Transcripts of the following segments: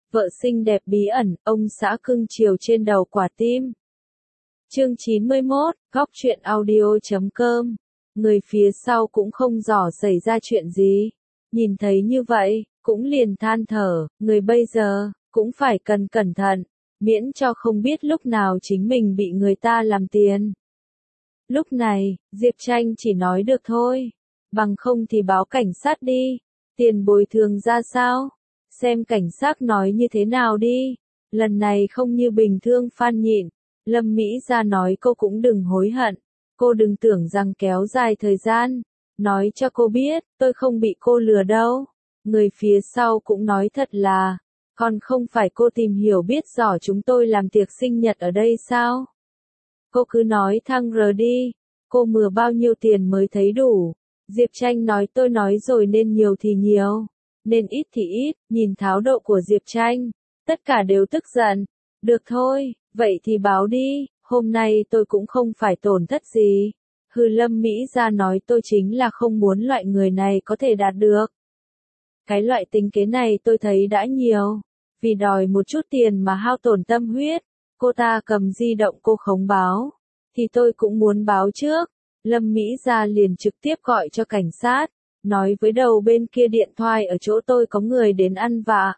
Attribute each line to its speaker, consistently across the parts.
Speaker 1: vợ xinh đẹp bí ẩn, ông xã cưng chiều trên đầu quả tim. Chương 91, góc truyện audio.com. Người phía sau cũng không rõ xảy ra chuyện gì. Nhìn thấy như vậy, cũng liền than thở, người bây giờ, cũng phải cần cẩn thận, miễn cho không biết lúc nào chính mình bị người ta làm tiền. Lúc này, Diệp Tranh chỉ nói được thôi, bằng không thì báo cảnh sát đi, tiền bồi thường ra sao? Xem cảnh sát nói như thế nào đi, lần này không như bình thường Phan Nhịn, Lâm Mỹ ra nói cô cũng đừng hối hận, cô đừng tưởng rằng kéo dài thời gian, nói cho cô biết, tôi không bị cô lừa đâu, người phía sau cũng nói thật là, còn không phải cô tìm hiểu biết rõ chúng tôi làm tiệc sinh nhật ở đây sao? Cô cứ nói thăng rờ đi, cô mừa bao nhiêu tiền mới thấy đủ, Diệp Tranh nói tôi nói rồi nên nhiều thì nhiều, nên ít thì ít, nhìn thái độ của Diệp Tranh, tất cả đều tức giận, được thôi, vậy thì báo đi, hôm nay tôi cũng không phải tổn thất gì, hừ Lâm Mỹ ra nói tôi chính là không muốn loại người này có thể đạt được. Cái loại tính kế này tôi thấy đã nhiều, vì đòi một chút tiền mà hao tổn tâm huyết, cô ta cầm di động cô khống báo, thì tôi cũng muốn báo trước, Lâm Mỹ ra liền trực tiếp gọi cho cảnh sát, nói với đầu bên kia điện thoại ở chỗ tôi có người đến ăn vạ.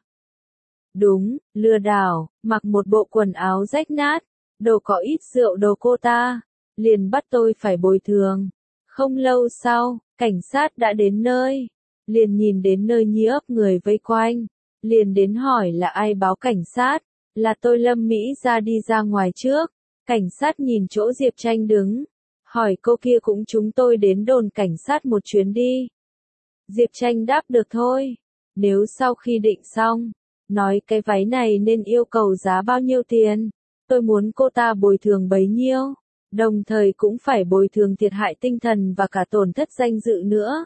Speaker 1: Đúng, lừa đảo, mặc một bộ quần áo rách nát, đồ có ít rượu đồ cô ta, liền bắt tôi phải bồi thường. Không lâu sau, cảnh sát đã đến nơi, liền nhìn đến nơi nhĩ ấp người vây quanh, liền đến hỏi là ai báo cảnh sát, là tôi Lâm Mỹ ra đi ra ngoài trước, cảnh sát nhìn chỗ Diệp Tranh đứng, hỏi cô kia cũng chúng tôi đến đồn cảnh sát một chuyến đi. Diệp Tranh đáp được thôi, nếu sau khi định xong, nói cái váy này nên yêu cầu giá bao nhiêu tiền, tôi muốn cô ta bồi thường bấy nhiêu, đồng thời cũng phải bồi thường thiệt hại tinh thần và cả tổn thất danh dự nữa.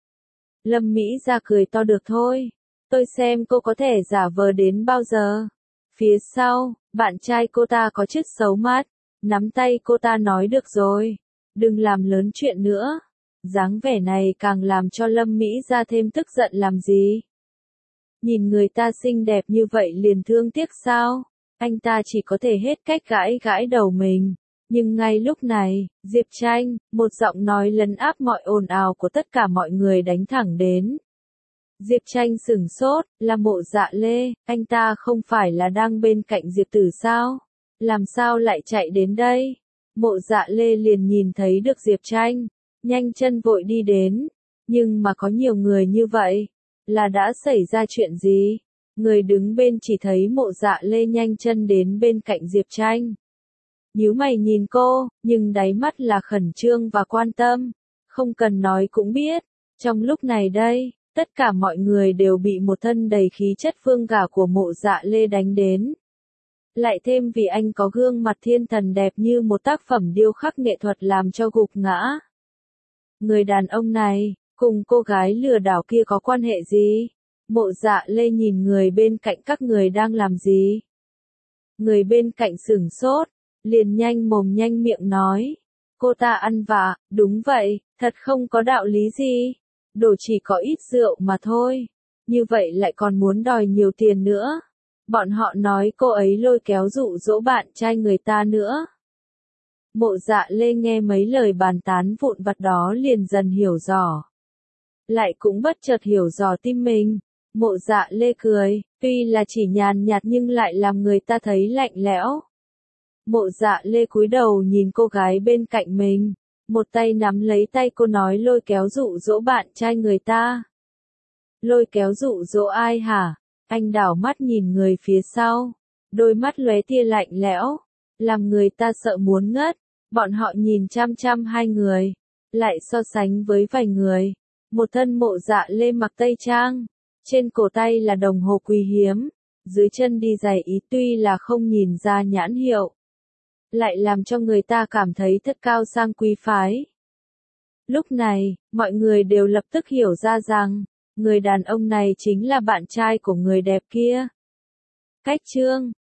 Speaker 1: Lâm Mỹ ra cười to được thôi, tôi xem cô có thể giả vờ đến bao giờ. Phía sau, bạn trai cô ta có chút xấu mắt, nắm tay cô ta nói được rồi, đừng làm lớn chuyện nữa. Dáng vẻ này càng làm cho Lâm Mỹ ra thêm tức giận làm gì. Nhìn người ta xinh đẹp như vậy liền thương tiếc sao, anh ta chỉ có thể hết cách gãi gãi đầu mình. Nhưng ngay lúc này, Diệp Tranh, một giọng nói lấn áp mọi ồn ào của tất cả mọi người đánh thẳng đến. Diệp Tranh sửng sốt, là Mộ Dạ Lê, anh ta không phải là đang bên cạnh Diệp Tử sao? Làm sao lại chạy đến đây? Mộ Dạ Lê liền nhìn thấy được Diệp Tranh, nhanh chân vội đi đến, nhưng mà có nhiều người như vậy, là đã xảy ra chuyện gì? Người đứng bên chỉ thấy Mộ Dạ Lê nhanh chân đến bên cạnh Diệp Tranh. Nhíu mày nhìn cô, nhưng đáy mắt là khẩn trương và quan tâm, không cần nói cũng biết, trong lúc này đây, tất cả mọi người đều bị một thân đầy khí chất phương gả của Mộ Dạ Lê đánh đến. Lại thêm vì anh có gương mặt thiên thần đẹp như một tác phẩm điêu khắc nghệ thuật làm cho gục ngã. Người đàn ông này, cùng cô gái lừa đảo kia có quan hệ gì? Mộ Dạ Lê nhìn người bên cạnh các người đang làm gì? Người bên cạnh sửng sốt, liền nhanh mồm nhanh miệng nói. Cô ta ăn vạ, đúng vậy, thật không có đạo lý gì. Đồ chỉ có ít rượu mà thôi. Như vậy lại còn muốn đòi nhiều tiền nữa. Bọn họ nói cô ấy lôi kéo dụ dỗ bạn trai người ta nữa. Mộ Dạ Lê nghe mấy lời bàn tán vụn vặt đó liền dần hiểu rõ. Lại cũng bất chợt hiểu rõ tim mình. Mộ Dạ Lê cười, tuy là chỉ nhàn nhạt nhưng lại làm người ta thấy lạnh lẽo. Mộ Dạ Lê cúi đầu nhìn cô gái bên cạnh mình, một tay nắm lấy tay cô nói lôi kéo dụ dỗ bạn trai người ta. Lôi kéo dụ dỗ ai hả? Anh đảo mắt nhìn người phía sau, đôi mắt lóe tia lạnh lẽo, làm người ta sợ muốn ngất. Bọn họ nhìn chăm chăm hai người, lại so sánh với vài người. Một thân Mộ Dạ Lê mặc tây trang, trên cổ tay là đồng hồ quý hiếm, dưới chân đi giày ý tuy là không nhìn ra nhãn hiệu, lại làm cho người ta cảm thấy thật cao sang quý phái. Lúc này, mọi người đều lập tức hiểu ra rằng, người đàn ông này chính là bạn trai của người đẹp kia. Cách chương